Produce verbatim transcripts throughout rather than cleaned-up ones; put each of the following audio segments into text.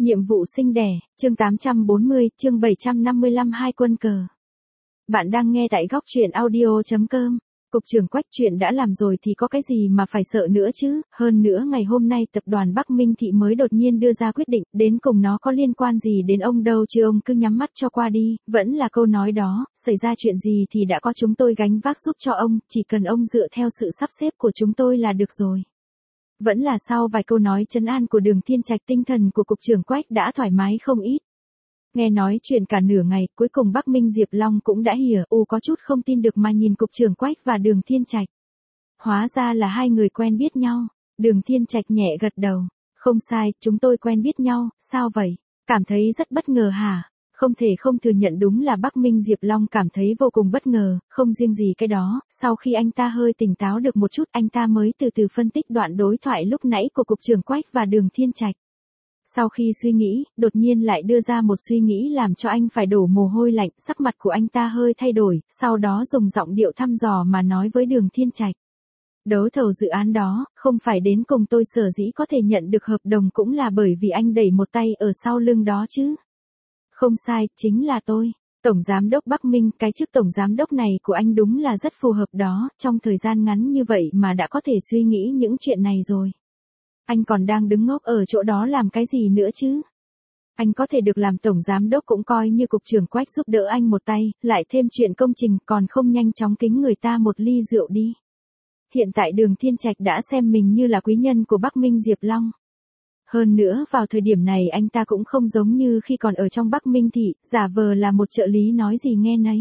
Nhiệm vụ sinh đẻ, chương tám trăm bốn mươi, chương bảy trăm năm mươi lăm hai quân cờ. Bạn đang nghe tại góc truyện audio chấm com. Cục trưởng Quách chuyện đã làm rồi thì có cái gì mà phải sợ nữa chứ, hơn nữa ngày hôm nay tập đoàn Bắc Minh Thị mới đột nhiên đưa ra quyết định, đến cùng nó có liên quan gì đến ông đâu chứ ông cứ nhắm mắt cho qua đi, vẫn là câu nói đó, xảy ra chuyện gì thì đã có chúng tôi gánh vác giúp cho ông, chỉ cần ông dựa theo sự sắp xếp của chúng tôi là được rồi. Vẫn là sau vài câu nói trấn an của Đường Thiên Trạch, tinh thần của cục trưởng Quách đã thoải mái không ít. Nghe nói chuyện cả nửa ngày, cuối cùng Bắc Minh Diệp Long cũng đã hiểu, ô có chút không tin được mà nhìn cục trưởng Quách và Đường Thiên Trạch. Hóa ra là hai người quen biết nhau. Đường Thiên Trạch nhẹ gật đầu. Không sai, chúng tôi quen biết nhau, sao vậy? Cảm thấy rất bất ngờ hả? Không thể không thừa nhận đúng là Bắc Minh Diệp Long cảm thấy vô cùng bất ngờ, không riêng gì cái đó, sau khi anh ta hơi tỉnh táo được một chút anh ta mới từ từ phân tích đoạn đối thoại lúc nãy của cục trưởng Quách và Đường Thiên Trạch. Sau khi suy nghĩ, đột nhiên lại đưa ra một suy nghĩ làm cho anh phải đổ mồ hôi lạnh, sắc mặt của anh ta hơi thay đổi, sau đó dùng giọng điệu thăm dò mà nói với Đường Thiên Trạch. Đấu thầu dự án đó, không phải đến cùng tôi sở dĩ có thể nhận được hợp đồng cũng là bởi vì anh đẩy một tay ở sau lưng đó chứ. Không sai, chính là tôi. Tổng Giám đốc Bắc Minh, cái chức Tổng Giám đốc này của anh đúng là rất phù hợp đó, trong thời gian ngắn như vậy mà đã có thể suy nghĩ những chuyện này rồi. Anh còn đang đứng ngốc ở chỗ đó làm cái gì nữa chứ? Anh có thể được làm Tổng Giám đốc cũng coi như cục trưởng Quách giúp đỡ anh một tay, lại thêm chuyện công trình còn không nhanh chóng kính người ta một ly rượu đi. Hiện tại Đường Thiên Trạch đã xem mình như là quý nhân của Bắc Minh Diệp Long. Hơn nữa vào thời điểm này anh ta cũng không giống như khi còn ở trong Bắc Minh Thị, giả vờ là một trợ lý nói gì nghe nấy.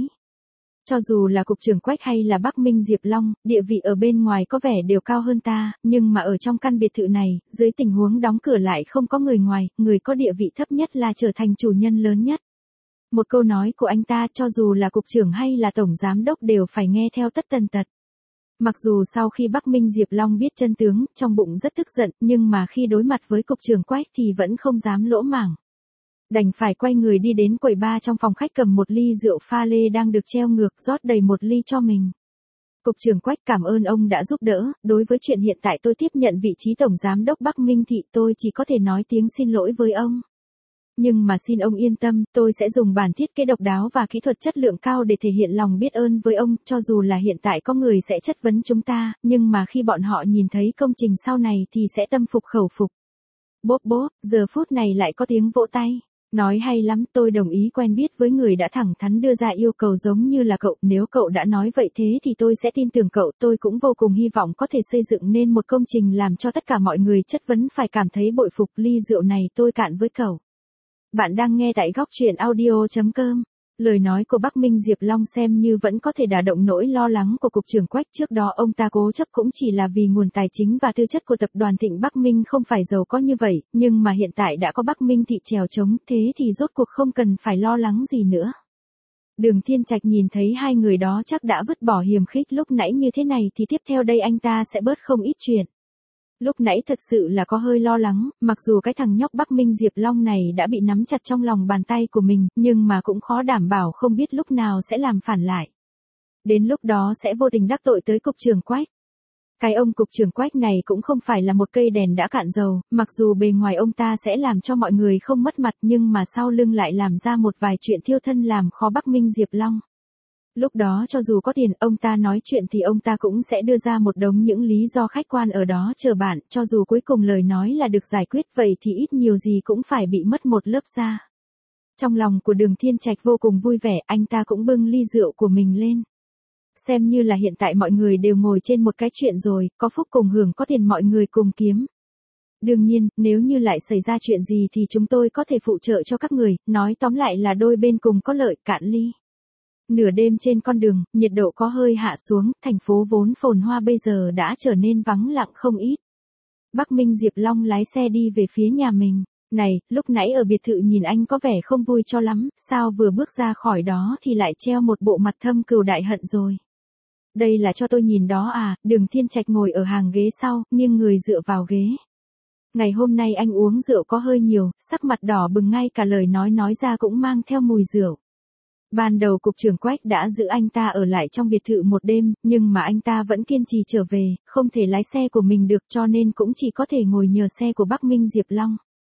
Cho dù là cục trưởng Quách hay là Bắc Minh Diệp Long, địa vị ở bên ngoài có vẻ đều cao hơn ta, nhưng mà ở trong căn biệt thự này, dưới tình huống đóng cửa lại không có người ngoài, người có địa vị thấp nhất là trở thành chủ nhân lớn nhất. Một câu nói của anh ta cho dù là cục trưởng hay là tổng giám đốc đều phải nghe theo tất tần tật. Mặc dù sau khi Bắc Minh Diệp Long biết chân tướng, trong bụng rất tức giận, nhưng mà khi đối mặt với cục trưởng Quách thì vẫn không dám lỗ mảng. Đành phải quay người đi đến quầy bar trong phòng khách cầm một ly rượu pha lê đang được treo ngược rót đầy một ly cho mình. Cục trưởng Quách cảm ơn ông đã giúp đỡ, đối với chuyện hiện tại tôi tiếp nhận vị trí Tổng Giám đốc Bắc Minh Thị tôi chỉ có thể nói tiếng xin lỗi với ông. Nhưng mà xin ông yên tâm, tôi sẽ dùng bản thiết kế độc đáo và kỹ thuật chất lượng cao để thể hiện lòng biết ơn với ông, cho dù là hiện tại có người sẽ chất vấn chúng ta, nhưng mà khi bọn họ nhìn thấy công trình sau này thì sẽ tâm phục khẩu phục. Bốp bốp, giờ phút này lại có tiếng vỗ tay. Nói hay lắm, tôi đồng ý quen biết với người đã thẳng thắn đưa ra yêu cầu giống như là cậu, nếu cậu đã nói vậy thế thì tôi sẽ tin tưởng cậu, tôi cũng vô cùng hy vọng có thể xây dựng nên một công trình làm cho tất cả mọi người chất vấn phải cảm thấy bội phục, ly rượu này tôi cạn với cậu. Bạn đang nghe tại góc truyện audio chấm com. Lời nói của Bắc Minh Diệp Long xem như vẫn có thể đả động nỗi lo lắng của cục trưởng Quách, trước đó ông ta cố chấp cũng chỉ là vì nguồn tài chính và tư chất của tập đoàn Thịnh Bắc Minh không phải giàu có như vậy, nhưng mà hiện tại đã có Bắc Minh Thị chèo chống, thế thì rốt cuộc không cần phải lo lắng gì nữa. Đường Thiên Trạch nhìn thấy hai người đó chắc đã vứt bỏ hiềm khích lúc nãy như thế này thì tiếp theo đây anh ta sẽ bớt không ít chuyện. Lúc nãy thật sự là có hơi lo lắng, mặc dù cái thằng nhóc Bắc Minh Diệp Long này đã bị nắm chặt trong lòng bàn tay của mình, nhưng mà cũng khó đảm bảo không biết lúc nào sẽ làm phản lại. Đến lúc đó sẽ vô tình đắc tội tới cục trưởng Quách. Cái ông cục trưởng Quách này cũng không phải là một cây đèn đã cạn dầu, mặc dù bề ngoài ông ta sẽ làm cho mọi người không mất mặt nhưng mà sau lưng lại làm ra một vài chuyện thiêu thân làm khó Bắc Minh Diệp Long. Lúc đó cho dù có tiền ông ta nói chuyện thì ông ta cũng sẽ đưa ra một đống những lý do khách quan ở đó chờ bạn, cho dù cuối cùng lời nói là được giải quyết vậy thì ít nhiều gì cũng phải bị mất một lớp da. Trong lòng của Đường Thiên Trạch vô cùng vui vẻ, anh ta cũng bưng ly rượu của mình lên. Xem như là hiện tại mọi người đều ngồi trên một cái chuyện rồi, có phúc cùng hưởng, có tiền mọi người cùng kiếm. Đương nhiên, nếu như lại xảy ra chuyện gì thì chúng tôi có thể phụ trợ cho các người, nói tóm lại là đôi bên cùng có lợi, cạn ly. Nửa đêm trên con đường, nhiệt độ có hơi hạ xuống, thành phố vốn phồn hoa bây giờ đã trở nên vắng lặng không ít. Bắc Minh Diệp Long lái xe đi về phía nhà mình. Này, lúc nãy ở biệt thự nhìn anh có vẻ không vui cho lắm, sao vừa bước ra khỏi đó thì lại treo một bộ mặt thâm cừu đại hận rồi. Đây là cho tôi nhìn đó à, Đường Thiên Trạch ngồi ở hàng ghế sau, nghiêng người dựa vào ghế. Ngày hôm nay anh uống rượu có hơi nhiều, sắc mặt đỏ bừng, ngay cả lời nói nói ra cũng mang theo mùi rượu. Ban đầu cục trưởng Quách đã giữ anh ta ở lại trong biệt thự một đêm, nhưng mà anh ta vẫn kiên trì trở về, không thể lái xe của mình được cho nên cũng chỉ có thể ngồi nhờ xe của Bắc Minh Diệp Long.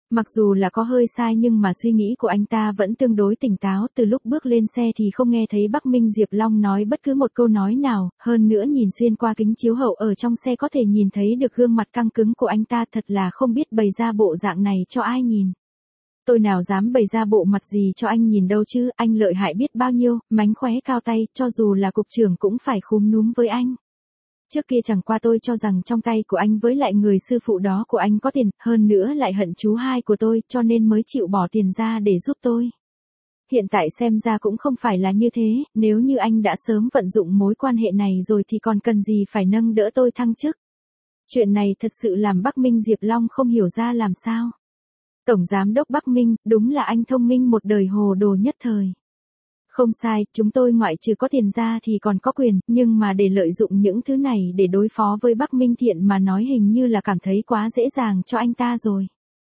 Mặc dù là có hơi sai nhưng mà suy nghĩ của anh ta vẫn tương đối tỉnh táo, từ lúc bước lên xe thì không nghe thấy Bắc Minh Diệp Long nói bất cứ một câu nói nào, hơn nữa nhìn xuyên qua kính chiếu hậu ở trong xe có thể nhìn thấy được gương mặt căng cứng của anh ta, thật là không biết bày ra bộ dạng này cho ai nhìn. Tôi nào dám bày ra bộ mặt gì cho anh nhìn đâu chứ, anh lợi hại biết bao nhiêu, mánh khóe cao tay, cho dù là cục trưởng cũng phải khúm núm với anh. Trước kia chẳng qua tôi cho rằng trong tay của anh với lại người sư phụ đó của anh có tiền, hơn nữa lại hận chú hai của tôi, cho nên mới chịu bỏ tiền ra để giúp tôi. Hiện tại xem ra cũng không phải là như thế, nếu như anh đã sớm vận dụng mối quan hệ này rồi thì còn cần gì phải nâng đỡ tôi thăng chức. Chuyện này thật sự làm Bắc Minh Diệp Long không hiểu ra làm sao. Tổng Giám đốc Bắc Minh, đúng là anh thông minh một đời hồ đồ nhất thời. Không sai, chúng tôi ngoại trừ có tiền ra thì còn có quyền, nhưng mà để lợi dụng những thứ này để đối phó với Bắc Minh Thiện mà nói hình như là cảm thấy quá dễ dàng cho anh ta rồi.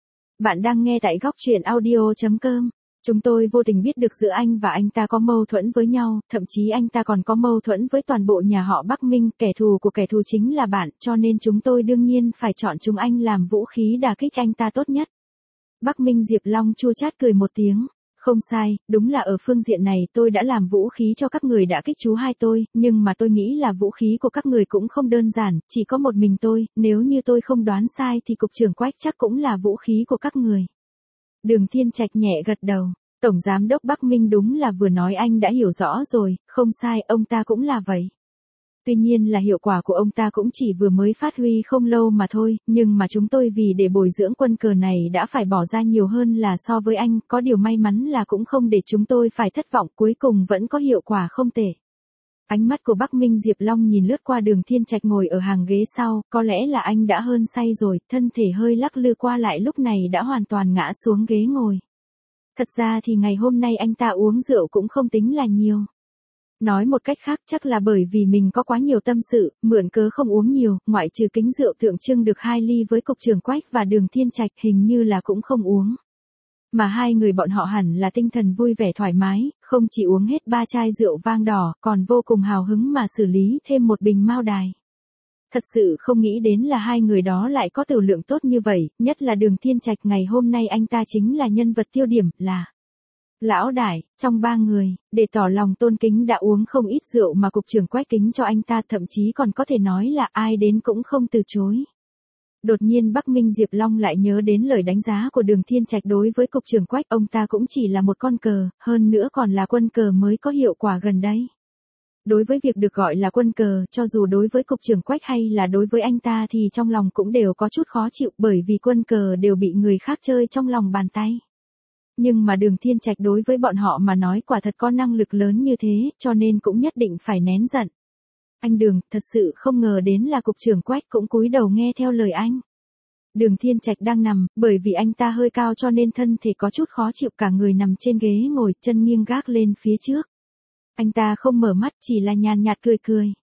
Bạn đang nghe tại góc truyện audio chấm com. Chúng tôi vô tình biết được giữa anh và anh ta có mâu thuẫn với nhau, thậm chí anh ta còn có mâu thuẫn với toàn bộ nhà họ Bắc Minh, kẻ thù của kẻ thù chính là bạn, cho nên chúng tôi đương nhiên phải chọn chúng anh làm vũ khí đả kích anh ta tốt nhất. Bắc Minh Diệp Long chua chát cười một tiếng. Không sai, đúng là ở phương diện này tôi đã làm vũ khí cho các người đã kích chú hai tôi, nhưng mà tôi nghĩ là vũ khí của các người cũng không đơn giản, chỉ có một mình tôi, nếu như tôi không đoán sai thì cục trưởng Quách chắc cũng là vũ khí của các người. Đường Thiên Trạch nhẹ gật đầu, Tổng Giám đốc Bắc Minh đúng là vừa nói anh đã hiểu rõ rồi, không sai, ông ta cũng là vậy. Tuy nhiên là hiệu quả của ông ta cũng chỉ vừa mới phát huy không lâu mà thôi, nhưng mà chúng tôi vì để bồi dưỡng quân cờ này đã phải bỏ ra nhiều hơn là so với anh, có điều may mắn là cũng không để chúng tôi phải thất vọng, cuối cùng vẫn có hiệu quả không tệ. Ánh mắt của Bắc Minh Diệp Long nhìn lướt qua Đường Thiên Trạch ngồi ở hàng ghế sau, có lẽ là anh đã hơn say rồi, thân thể hơi lắc lư qua lại lúc này đã hoàn toàn ngã xuống ghế ngồi. Thật ra thì ngày hôm nay anh ta uống rượu cũng không tính là nhiều. Nói một cách khác chắc là bởi vì mình có quá nhiều tâm sự, mượn cớ không uống nhiều, ngoại trừ kính rượu tượng trưng được hai ly với cục trưởng Quách và Đường Thiên Trạch hình như là cũng không uống. Mà hai người bọn họ hẳn là tinh thần vui vẻ thoải mái, không chỉ uống hết ba chai rượu vang đỏ, còn vô cùng hào hứng mà xử lý thêm một bình mao đài. Thật sự không nghĩ đến là hai người đó lại có tiểu lượng tốt như vậy, nhất là Đường Thiên Trạch ngày hôm nay anh ta chính là nhân vật tiêu điểm, là lão đại, trong ba người, để tỏ lòng tôn kính đã uống không ít rượu mà cục trưởng Quách kính cho anh ta, thậm chí còn có thể nói là ai đến cũng không từ chối. Đột nhiên Bắc Minh Diệp Long lại nhớ đến lời đánh giá của Đường Thiên Trạch đối với cục trưởng Quách, ông ta cũng chỉ là một con cờ, hơn nữa còn là quân cờ mới có hiệu quả gần đây. Đối với việc được gọi là quân cờ, cho dù đối với cục trưởng Quách hay là đối với anh ta thì trong lòng cũng đều có chút khó chịu, bởi vì quân cờ đều bị người khác chơi trong lòng bàn tay. Nhưng mà Đường Thiên Trạch đối với bọn họ mà nói quả thật có năng lực lớn như thế, cho nên cũng nhất định phải nén giận. Anh Đường, thật sự không ngờ đến là cục trưởng Quách cũng cúi đầu nghe theo lời anh. Đường Thiên Trạch đang nằm, bởi vì anh ta hơi cao cho nên thân thể có chút khó chịu, cả người nằm trên ghế ngồi, chân nghiêng gác lên phía trước. Anh ta không mở mắt, chỉ là nhàn nhạt cười cười.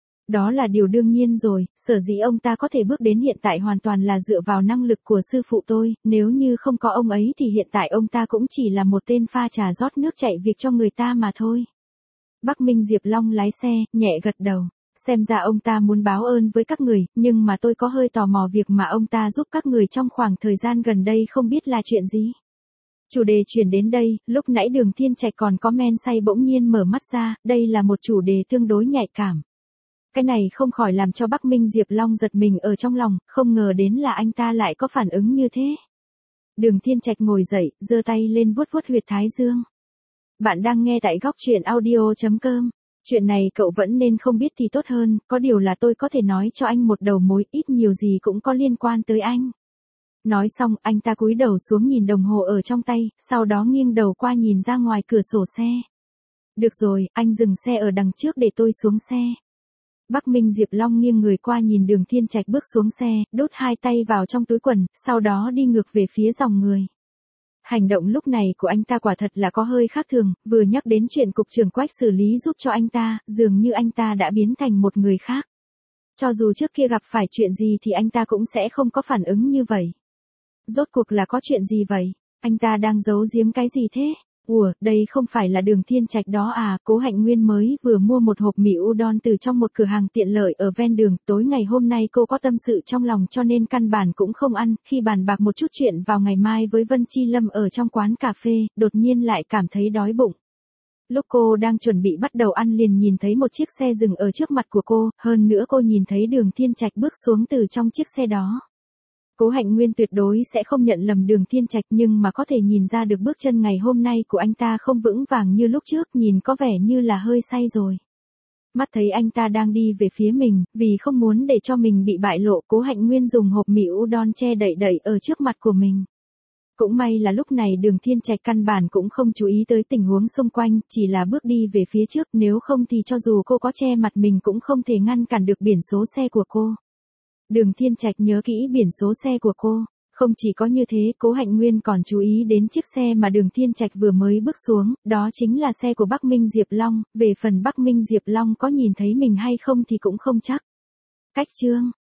Đó là điều đương nhiên rồi, sở dĩ ông ta có thể bước đến hiện tại hoàn toàn là dựa vào năng lực của sư phụ tôi, nếu như không có ông ấy thì hiện tại ông ta cũng chỉ là một tên pha trà rót nước chạy việc cho người ta mà thôi. Bắc Minh Diệp Long lái xe, nhẹ gật đầu, xem ra ông ta muốn báo ơn với các người, nhưng mà tôi có hơi tò mò việc mà ông ta giúp các người trong khoảng thời gian gần đây không biết là chuyện gì. Chủ đề chuyển đến đây, lúc nãy Đường Thiên Trạch còn có men say bỗng nhiên mở mắt ra, đây là một chủ đề tương đối nhạy cảm. Cái này không khỏi làm cho Bắc Minh Diệp Long giật mình ở trong lòng, không ngờ đến là anh ta lại có phản ứng như thế. Đường Thiên Trạch ngồi dậy, giơ tay lên vuốt vuốt huyệt thái dương. Bạn đang nghe tại góc truyện audio chấm com. Chuyện này cậu vẫn nên không biết thì tốt hơn, có điều là tôi có thể nói cho anh một đầu mối, ít nhiều gì cũng có liên quan tới anh. Nói xong, anh ta cúi đầu xuống nhìn đồng hồ ở trong tay, sau đó nghiêng đầu qua nhìn ra ngoài cửa sổ xe. Được rồi, anh dừng xe ở đằng trước để tôi xuống xe. Bắc Minh Diệp Long nghiêng người qua nhìn Đường Thiên Trạch bước xuống xe, đút hai tay vào trong túi quần, sau đó đi ngược về phía dòng người. Hành động lúc này của anh ta quả thật là có hơi khác thường, vừa nhắc đến chuyện cục trưởng Quách xử lý giúp cho anh ta, dường như anh ta đã biến thành một người khác. Cho dù trước kia gặp phải chuyện gì thì anh ta cũng sẽ không có phản ứng như vậy. Rốt cuộc là có chuyện gì vậy? Anh ta đang giấu giếm cái gì thế? Ủa, đây không phải là Đường Thiên Trạch đó à, Cố Hạnh Nguyên mới vừa mua một hộp mì udon từ trong một cửa hàng tiện lợi ở ven đường, tối ngày hôm nay cô có tâm sự trong lòng cho nên căn bản cũng không ăn, khi bàn bạc một chút chuyện vào ngày mai với Vân Chi Lâm ở trong quán cà phê, đột nhiên lại cảm thấy đói bụng. Lúc cô đang chuẩn bị bắt đầu ăn liền nhìn thấy một chiếc xe dừng ở trước mặt của cô, hơn nữa cô nhìn thấy Đường Thiên Trạch bước xuống từ trong chiếc xe đó. Cố Hạnh Nguyên tuyệt đối sẽ không nhận lầm Đường Thiên Trạch nhưng mà có thể nhìn ra được bước chân ngày hôm nay của anh ta không vững vàng như lúc trước, nhìn có vẻ như là hơi say rồi. Mắt thấy anh ta đang đi về phía mình, vì không muốn để cho mình bị bại lộ, Cố Hạnh Nguyên dùng hộp mì udon che đậy đậy ở trước mặt của mình. Cũng may là lúc này Đường Thiên Trạch căn bản cũng không chú ý tới tình huống xung quanh, chỉ là bước đi về phía trước, nếu không thì cho dù cô có che mặt mình cũng không thể ngăn cản được biển số xe của cô. Đường Thiên Trạch nhớ kỹ biển số xe của cô, không chỉ có như thế, Cố Hạnh Nguyên còn chú ý đến chiếc xe mà Đường Thiên Trạch vừa mới bước xuống, đó chính là xe của Bắc Minh Diệp Long, về phần Bắc Minh Diệp Long có nhìn thấy mình hay không thì cũng không chắc. Cách chương